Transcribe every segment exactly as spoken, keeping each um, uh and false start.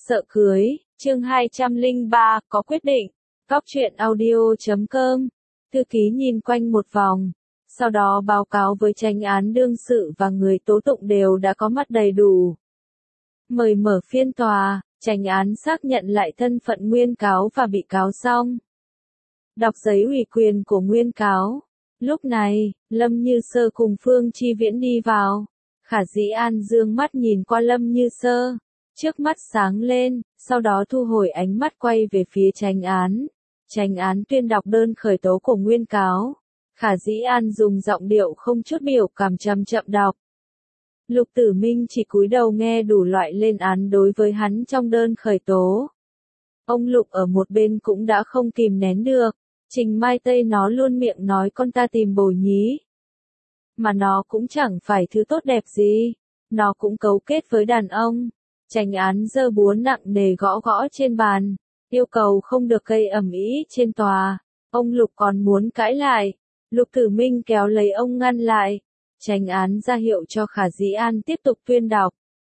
Sợ cưới, chương hai trăm lẻ ba, có quyết định. Góc truyện audio chấm com. Thư ký nhìn quanh một vòng, sau đó báo cáo với chánh án đương sự và người tố tụng đều đã có mặt đầy đủ. Mời mở phiên tòa, chánh án xác nhận lại thân phận nguyên cáo và bị cáo xong. Đọc giấy ủy quyền của nguyên cáo. Lúc này, Lâm Như Sơ cùng Phương Chi Viễn đi vào. Khả Dĩ An dương mắt nhìn qua Lâm Như Sơ. Trước mắt sáng lên, sau đó thu hồi ánh mắt quay về phía chánh án. Chánh án tuyên đọc đơn khởi tố của nguyên cáo. Khả Dĩ An dùng giọng điệu không chút biểu cảm chậm chậm đọc. Lục Tử Minh chỉ cúi đầu nghe đủ loại lên án đối với hắn trong đơn khởi tố. Ông Lục ở một bên cũng đã không kìm nén được. Trình Mai Tây nó luôn miệng nói con ta tìm bồ nhí. Mà nó cũng chẳng phải thứ tốt đẹp gì. Nó cũng cấu kết với đàn ông. Chánh án giơ búa nặng nề gõ gõ trên bàn. Yêu cầu không được gây ầm ĩ trên tòa. Ông Lục còn muốn cãi lại. Lục Tử Minh kéo lấy ông ngăn lại. Chánh án ra hiệu cho Khả Dĩ An tiếp tục tuyên đọc.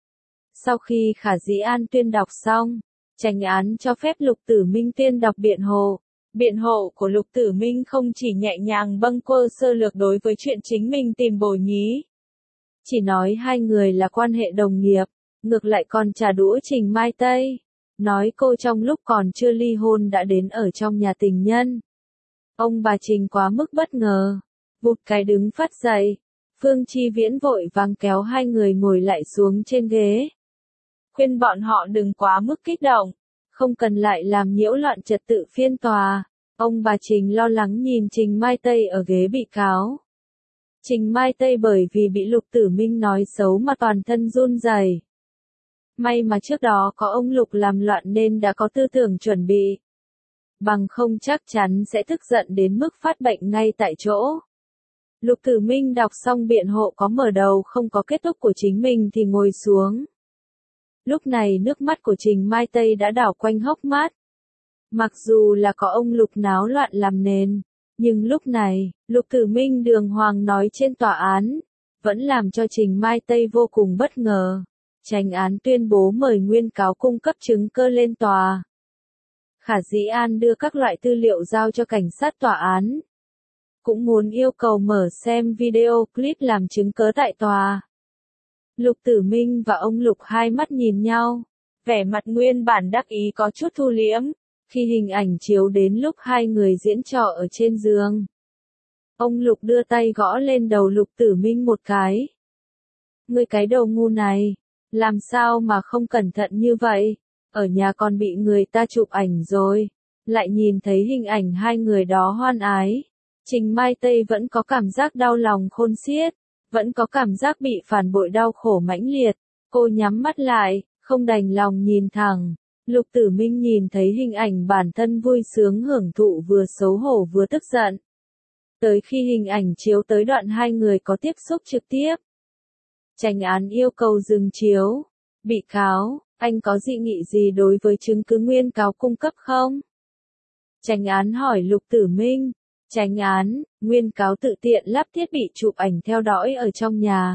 Sau khi Khả Dĩ An tuyên đọc xong, chánh án cho phép Lục Tử Minh tuyên đọc biện hộ. Biện hộ của Lục Tử Minh không chỉ nhẹ nhàng bâng quơ sơ lược đối với chuyện chính mình tìm bồ nhí. Chỉ nói hai người là quan hệ đồng nghiệp, ngược lại còn trả đũa Trình Mai Tây. Nói cô trong lúc còn chưa ly hôn đã đến ở trong nhà tình nhân. Ông bà Trình quá mức bất ngờ. Vụt cái đứng phát dậy. Phương Chi Viễn vội vàng kéo hai người ngồi lại xuống trên ghế. Khuyên bọn họ đừng quá mức kích động. Không cần lại làm nhiễu loạn trật tự phiên tòa. Ông bà Trình lo lắng nhìn Trình Mai Tây ở ghế bị cáo. Trình Mai Tây bởi vì bị Lục Tử Minh nói xấu mà toàn thân run rẩy. May mà trước đó có ông Lục làm loạn nên đã có tư tưởng chuẩn bị. Bằng không chắc chắn sẽ tức giận đến mức phát bệnh ngay tại chỗ. Lục Tử Minh đọc xong biện hộ có mở đầu không có kết thúc của chính mình thì ngồi xuống. Lúc này nước mắt của Trình Mai Tây đã đảo quanh hốc mắt. Mặc dù là có ông Lục náo loạn làm nền, nhưng lúc này, Lục Tử Minh đường hoàng nói trên tòa án, vẫn làm cho Trình Mai Tây vô cùng bất ngờ. Chánh án tuyên bố mời nguyên cáo cung cấp chứng cơ lên tòa. Khả Dĩ An đưa các loại tư liệu giao cho cảnh sát tòa án. Cũng muốn yêu cầu mở xem video clip làm chứng cớ tại tòa. Lục Tử Minh và ông Lục hai mắt nhìn nhau. Vẻ mặt nguyên bản đắc ý có chút thu liễm. Khi hình ảnh chiếu đến lúc hai người diễn trò ở trên giường. Ông Lục đưa tay gõ lên đầu Lục Tử Minh một cái. Ngươi cái đầu ngu này. Làm sao mà không cẩn thận như vậy? Ở nhà còn bị người ta chụp ảnh rồi. Lại nhìn thấy hình ảnh hai người đó hoan ái. Trình Mai Tây vẫn có cảm giác đau lòng khôn xiết. Vẫn có cảm giác bị phản bội đau khổ mãnh liệt. Cô nhắm mắt lại, không đành lòng nhìn thẳng. Lục Tử Minh nhìn thấy hình ảnh bản thân vui sướng hưởng thụ vừa xấu hổ vừa tức giận. Tới khi hình ảnh chiếu tới đoạn hai người có tiếp xúc trực tiếp. Chánh án yêu cầu dừng chiếu. Bị cáo, anh có dị nghị gì đối với chứng cứ nguyên cáo cung cấp không? Chánh án hỏi Lục Tử Minh. Chánh án, nguyên cáo tự tiện lắp thiết bị chụp ảnh theo dõi ở trong nhà.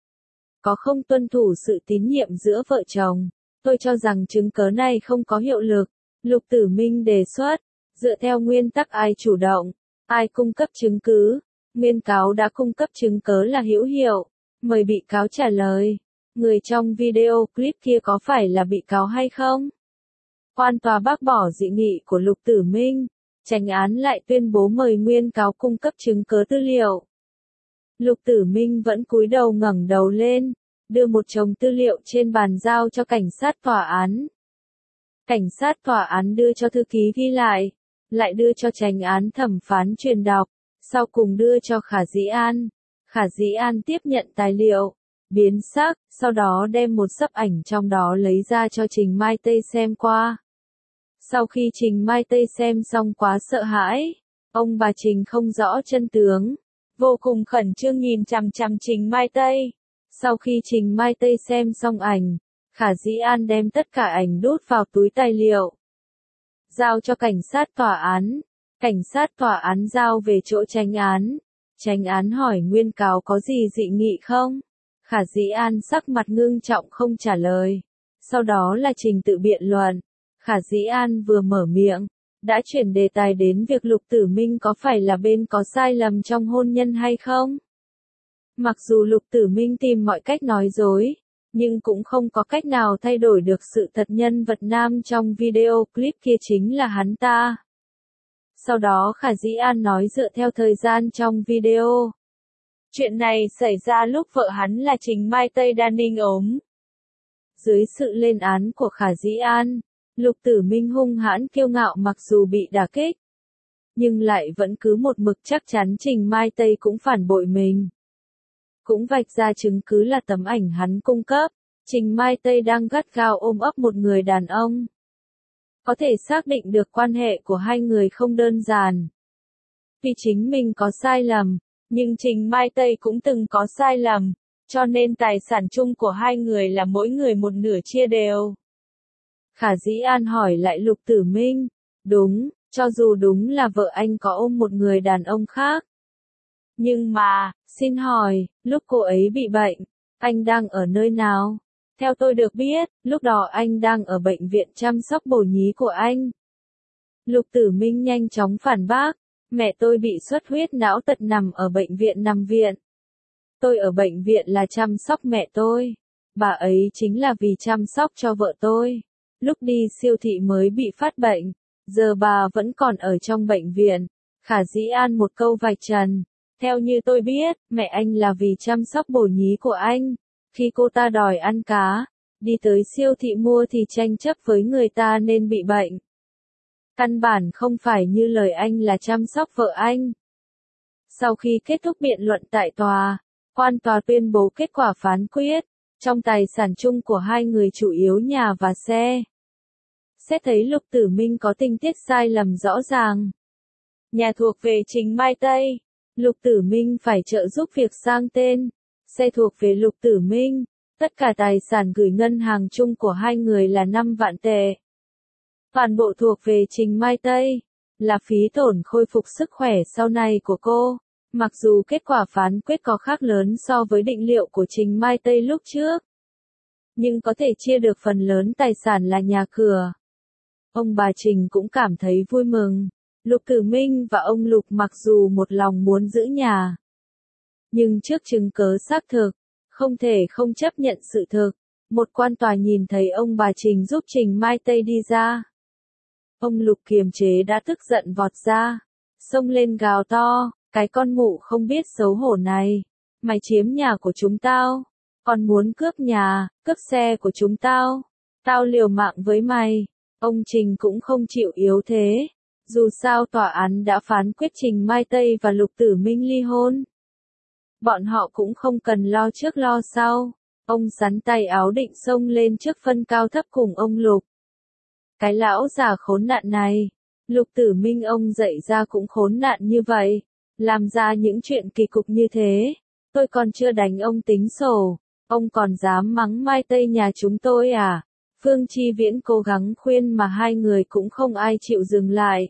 Có không tuân thủ sự tín nhiệm giữa vợ chồng? Tôi cho rằng chứng cớ này không có hiệu lực. Lục Tử Minh đề xuất, dựa theo nguyên tắc ai chủ động, ai cung cấp chứng cứ. Nguyên cáo đã cung cấp chứng cớ là hữu hiệu. Mời bị cáo trả lời. Người trong video clip kia có phải là bị cáo hay không? Quan tòa bác bỏ dị nghị của Lục Tử Minh. Chánh án lại tuyên bố mời nguyên cáo cung cấp chứng cớ tư liệu. Lục Tử Minh vẫn cúi đầu ngẩng đầu lên, đưa một chồng tư liệu trên bàn giao cho cảnh sát tòa án. Cảnh sát tòa án đưa cho thư ký ghi lại, lại đưa cho chánh án thẩm phán truyền đọc, sau cùng đưa cho Khả Dĩ An. Khả Dĩ An tiếp nhận tài liệu, biến sắc, sau đó đem một xấp ảnh trong đó lấy ra cho Trình Mai Tây xem qua. Sau khi Trình Mai Tây xem xong quá sợ hãi, ông bà Trình không rõ chân tướng, vô cùng khẩn trương nhìn chằm chằm Trình Mai Tây. Sau khi Trình Mai Tây xem xong ảnh, Khả Dĩ An đem tất cả ảnh đút vào túi tài liệu. Giao cho cảnh sát tòa án. Cảnh sát tòa án giao về chỗ chánh án. Chánh án hỏi nguyên cáo có gì dị nghị không? Khả Dĩ An sắc mặt ngưng trọng không trả lời. Sau đó là trình tự biện luận. Khả Dĩ An vừa mở miệng, đã chuyển đề tài đến việc Lục Tử Minh có phải là bên có sai lầm trong hôn nhân hay không. Mặc dù Lục Tử Minh tìm mọi cách nói dối, nhưng cũng không có cách nào thay đổi được sự thật nhân vật nam trong video clip kia chính là hắn ta. Sau đó Khả Dĩ An nói dựa theo thời gian trong video. Chuyện này xảy ra lúc vợ hắn là Trình Mai Tây Đan Ninh ốm. Dưới sự lên án của Khả Dĩ An, Lục Tử Minh hung hãn kiêu ngạo mặc dù bị đả kích, nhưng lại vẫn cứ một mực chắc chắn Trình Mai Tây cũng phản bội mình. Cũng vạch ra chứng cứ là tấm ảnh hắn cung cấp, Trình Mai Tây đang gắt gao ôm ấp một người đàn ông. Có thể xác định được quan hệ của hai người không đơn giản. Vì chính mình có sai lầm, nhưng Trình Mai Tây cũng từng có sai lầm, cho nên tài sản chung của hai người là mỗi người một nửa chia đều. Khả Dĩ An hỏi lại Lục Tử Minh, đúng, cho dù đúng là vợ anh có ôm một người đàn ông khác. Nhưng mà, xin hỏi, lúc cô ấy bị bệnh, anh đang ở nơi nào? Theo tôi được biết, lúc đó anh đang ở bệnh viện chăm sóc bồ nhí của anh. Lục Tử Minh nhanh chóng phản bác, mẹ tôi bị xuất huyết não tật nằm ở bệnh viện nằm viện. Tôi ở bệnh viện là chăm sóc mẹ tôi. Bà ấy chính là vì chăm sóc cho vợ tôi. Lúc đi siêu thị mới bị phát bệnh, giờ bà vẫn còn ở trong bệnh viện. Khả Dĩ An một câu vạch trần. Theo như tôi biết, mẹ anh là vì chăm sóc bồ nhí của anh. Khi cô ta đòi ăn cá, đi tới siêu thị mua thì tranh chấp với người ta nên bị bệnh. Căn bản không phải như lời anh là chăm sóc vợ anh. Sau khi kết thúc biện luận tại tòa, quan tòa tuyên bố kết quả phán quyết. Trong tài sản chung của hai người chủ yếu nhà và xe. Xét thấy Lục Tử Minh có tình tiết sai lầm rõ ràng. Nhà thuộc về Trình Mai Tây. Lục Tử Minh phải trợ giúp việc sang tên. Xe thuộc về Lục Tử Minh. Tất cả tài sản gửi ngân hàng chung của hai người là năm vạn tệ. Toàn bộ thuộc về Trình Mai Tây. Là phí tổn khôi phục sức khỏe sau này của cô. Mặc dù kết quả phán quyết có khác lớn so với định liệu của Trình Mai Tây lúc trước. Nhưng có thể chia được phần lớn tài sản là nhà cửa. Ông bà Trình cũng cảm thấy vui mừng. Lục Tử Minh và ông Lục mặc dù một lòng muốn giữ nhà. Nhưng trước chứng cớ xác thực, không thể không chấp nhận sự thực. Một quan tòa nhìn thấy ông bà Trình giúp Trình Mai Tây đi ra. Ông Lục kiềm chế đã tức giận vọt ra. Xông lên gào to, cái con mụ không biết xấu hổ này. Mày chiếm nhà của chúng tao. Còn muốn cướp nhà, cướp xe của chúng tao. Tao liều mạng với mày. Ông Trình cũng không chịu yếu thế. Dù sao tòa án đã phán quyết Trình Mai Tây và Lục Tử Minh ly hôn. Bọn họ cũng không cần lo trước lo sau. Ông sắn tay áo định xông lên trước phân cao thấp cùng ông Lục. Cái lão già khốn nạn này. Lục Tử Minh ông dạy ra cũng khốn nạn như vậy. Làm ra những chuyện kỳ cục như thế. Tôi còn chưa đánh ông tính sổ. Ông còn dám mắng Mai Tây nhà chúng tôi à? Phương Chi Viễn cố gắng khuyên mà hai người cũng không ai chịu dừng lại.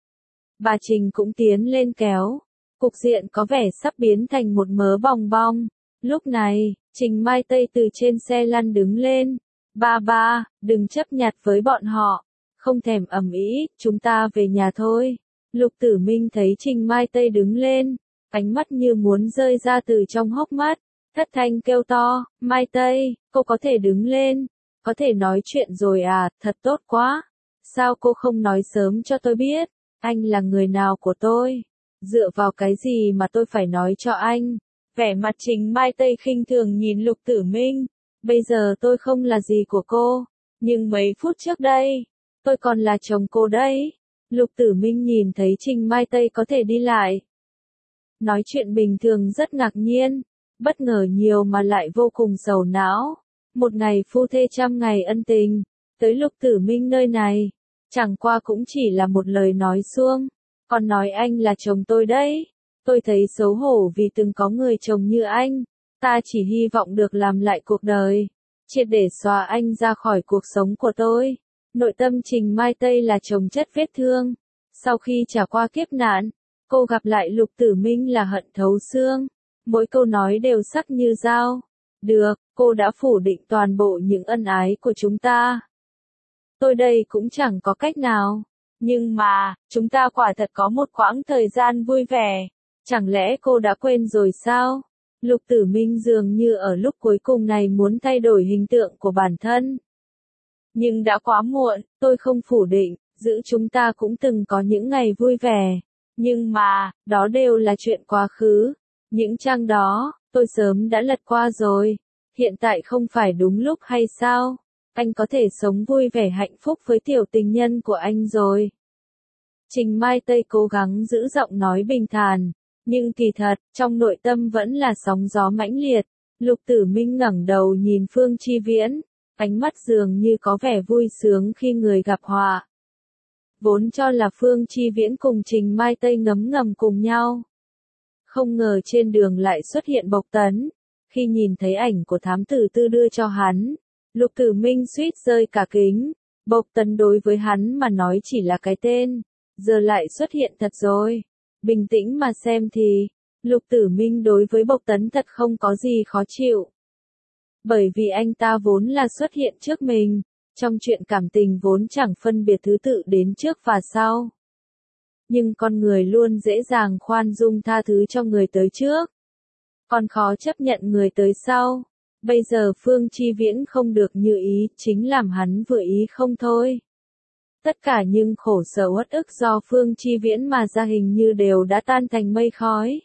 Bà Trình cũng tiến lên kéo. Cục diện có vẻ sắp biến thành một mớ bong bong. Lúc này, Trình Mai Tây từ trên xe lăn đứng lên. Ba ba, đừng chấp nhặt với bọn họ. Không thèm ầm ĩ, chúng ta về nhà thôi. Lục Tử Minh thấy Trình Mai Tây đứng lên. Ánh mắt như muốn rơi ra từ trong hốc mắt. Thất thanh kêu to, Mai Tây, cô có thể đứng lên. Có thể nói chuyện rồi à, thật tốt quá. Sao cô không nói sớm cho tôi biết? Anh là người nào của tôi? Dựa vào cái gì mà tôi phải nói cho anh? Vẻ mặt Trình Mai Tây khinh thường nhìn Lục Tử Minh. Bây giờ tôi không là gì của cô. Nhưng mấy phút trước đây, tôi còn là chồng cô đấy. Lục Tử Minh nhìn thấy Trình Mai Tây có thể đi lại. Nói chuyện bình thường rất ngạc nhiên. Bất ngờ nhiều mà lại vô cùng sầu não. Một ngày phu thê trăm ngày ân tình. Tới Lục Tử Minh nơi này. Chẳng qua cũng chỉ là một lời nói suông. Còn nói anh là chồng tôi đấy. Tôi thấy xấu hổ vì từng có người chồng như anh. Ta chỉ hy vọng được làm lại cuộc đời. Triệt để xóa anh ra khỏi cuộc sống của tôi. Nội tâm Trình Mai Tây là chồng chất vết thương. Sau khi trải qua kiếp nạn, cô gặp lại Lục Tử Minh là hận thấu xương. Mỗi câu nói đều sắc như dao. Được, cô đã phủ định toàn bộ những ân ái của chúng ta. Tôi đây cũng chẳng có cách nào. Nhưng mà, chúng ta quả thật có một quãng thời gian vui vẻ. Chẳng lẽ cô đã quên rồi sao? Lục Tử Minh dường như ở lúc cuối cùng này muốn thay đổi hình tượng của bản thân. Nhưng đã quá muộn, tôi không phủ định, giữa chúng ta cũng từng có những ngày vui vẻ. Nhưng mà, đó đều là chuyện quá khứ. Những trang đó, tôi sớm đã lật qua rồi. Hiện tại không phải đúng lúc hay sao? Anh có thể sống vui vẻ hạnh phúc với tiểu tình nhân của anh rồi. Trình Mai Tây cố gắng giữ giọng nói bình thản, nhưng kỳ thật, trong nội tâm vẫn là sóng gió mãnh liệt. Lục Tử Minh ngẩng đầu nhìn Phương Chi Viễn, ánh mắt dường như có vẻ vui sướng khi người gặp họa. Vốn cho là Phương Chi Viễn cùng Trình Mai Tây ngấm ngầm cùng nhau. Không ngờ trên đường lại xuất hiện Bộc Tấn. Khi nhìn thấy ảnh của thám tử Tư đưa cho hắn, Lục Tử Minh suýt rơi cả kính. Bộc Tấn đối với hắn mà nói chỉ là cái tên, giờ lại xuất hiện thật rồi. Bình tĩnh mà xem thì, Lục Tử Minh đối với Bộc Tấn thật không có gì khó chịu. Bởi vì anh ta vốn là xuất hiện trước mình, trong chuyện cảm tình vốn chẳng phân biệt thứ tự đến trước và sau. Nhưng con người luôn dễ dàng khoan dung tha thứ cho người tới trước, còn khó chấp nhận người tới sau. Bây giờ Phương Chi Viễn không được như ý, chính làm hắn vừa ý không thôi. Tất cả những khổ sở uất ức do Phương Chi Viễn mà ra hình như đều đã tan thành mây khói.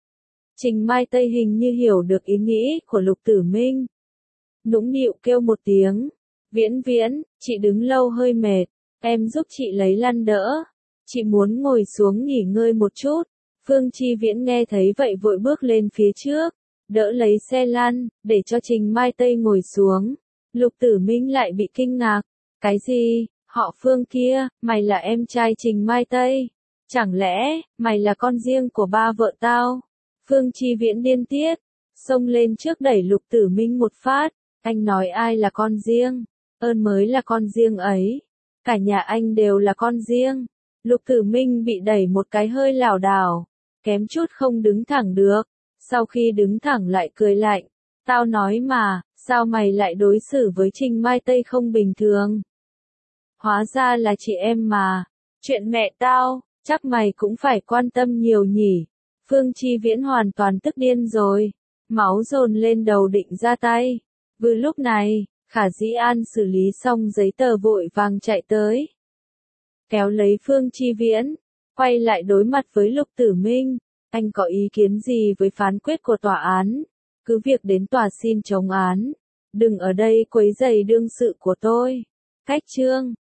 Trình Mai Tây hình như hiểu được ý nghĩ của Lục Tử Minh. Nũng nịu kêu một tiếng. Viễn Viễn, chị đứng lâu hơi mệt, em giúp chị lấy lăn đỡ. Chị muốn ngồi xuống nghỉ ngơi một chút. Phương Chi Viễn nghe thấy vậy vội bước lên phía trước, đỡ lấy xe lăn, để cho Trình Mai Tây ngồi xuống. Lục Tử Minh lại bị kinh ngạc. Cái gì? Họ Phương kia, mày là em trai Trình Mai Tây? Chẳng lẽ, mày là con riêng của ba vợ tao? Phương Chi Viễn điên tiết, xông lên trước đẩy Lục Tử Minh một phát. Anh nói ai là con riêng? Ơn mới là con riêng ấy. Cả nhà anh đều là con riêng. Lục Tử Minh bị đẩy một cái hơi lảo đảo, kém chút không đứng thẳng được. Sau khi đứng thẳng lại cười lạnh. Tao nói mà, sao mày lại đối xử với Trình Mai Tây không bình thường? Hóa ra là chị em mà. Chuyện mẹ tao, chắc mày cũng phải quan tâm nhiều nhỉ. Phương Chi Viễn hoàn toàn tức điên rồi. Máu dồn lên đầu định ra tay. Vừa lúc này, Khả Dĩ An xử lý xong giấy tờ vội vàng chạy tới. Kéo lấy Phương Chi Viễn, quay lại đối mặt với Lục Tử Minh. Anh có ý kiến gì với phán quyết của tòa án? Cứ việc đến tòa xin chống án. Đừng ở đây quấy rầy đương sự của tôi. Cách chương